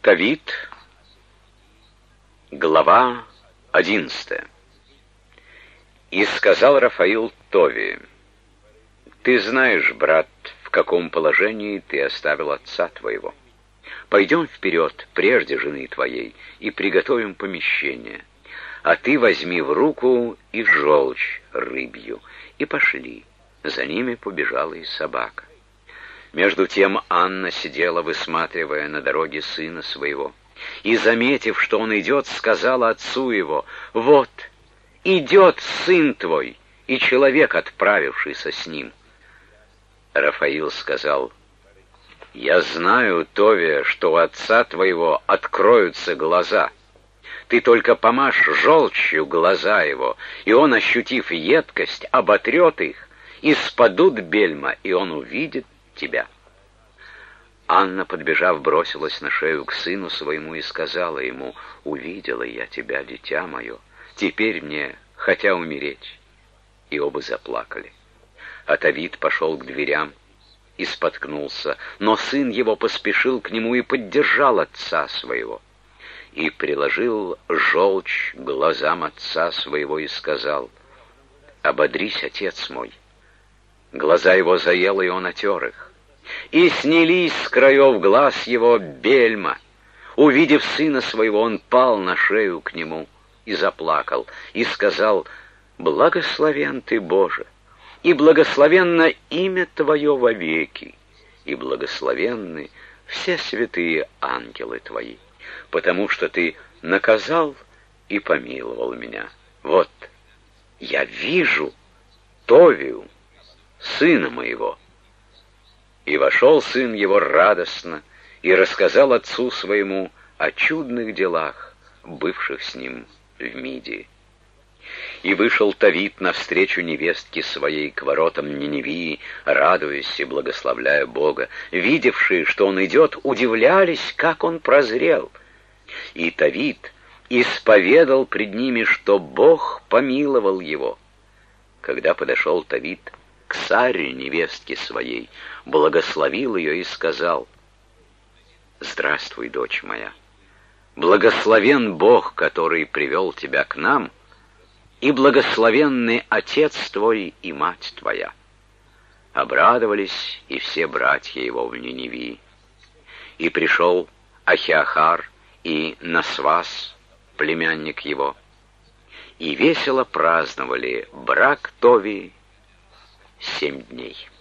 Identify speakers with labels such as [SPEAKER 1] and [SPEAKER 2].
[SPEAKER 1] Тавит, глава 11. И сказал Рафаил Товии: «Ты знаешь, брат, в каком положении ты оставил отца твоего. Пойдем вперед, прежде жены твоей, и приготовим помещение. А ты возьми в руку и желчь рыбью». И пошли. За ними побежала и собака. Между тем Анна сидела, высматривая на дороге сына своего, и, заметив, что он идет, сказала отцу его: «Вот, идет сын твой, и человек, отправившийся с ним». Рафаил сказал: «Я знаю, Товия, что у отца твоего откроются глаза. Ты только помажь желчью глаза его, и он, ощутив едкость, оботрет их, и спадут бельма, и он увидит тебя». Анна, подбежав, бросилась на шею к сыну своему и сказала ему: «Увидела я тебя, дитя мое, теперь мне хотя умереть». И оба заплакали. А Тавит пошел к дверям и споткнулся, но сын его поспешил к нему и поддержал отца своего. И приложил желчь к глазам отца своего и сказал: «Ободрись, отец мой». Глаза его заело, и он отер их. И снялись с краев глаз его бельма. Увидев сына своего, он пал на шею к нему и заплакал, и сказал: «Благословен ты, Боже, и благословенно имя Твое вовеки, и благословенны все святые ангелы Твои, потому что Ты наказал и помиловал меня. Вот, я вижу Товию, сына моего». И вошел сын его радостно и рассказал отцу своему о чудных делах, бывших с ним в Мидии. И вышел Тавит навстречу невестке своей к воротам Ниневии, радуясь и благословляя Бога. Видевшие, что он идет, удивлялись, как он прозрел. И Тавит исповедал пред ними, что Бог помиловал его. Когда подошел Тавит к Саре, невестке своей, благословил ее и сказал: «Здравствуй, дочь моя, благословен Бог, который привел тебя к нам, и благословенный отец твой и мать твоя». Обрадовались и все братья его в Ниневии. И пришел Ахиахар и Насвас, племянник его, и весело праздновали брак Товии 7 дней.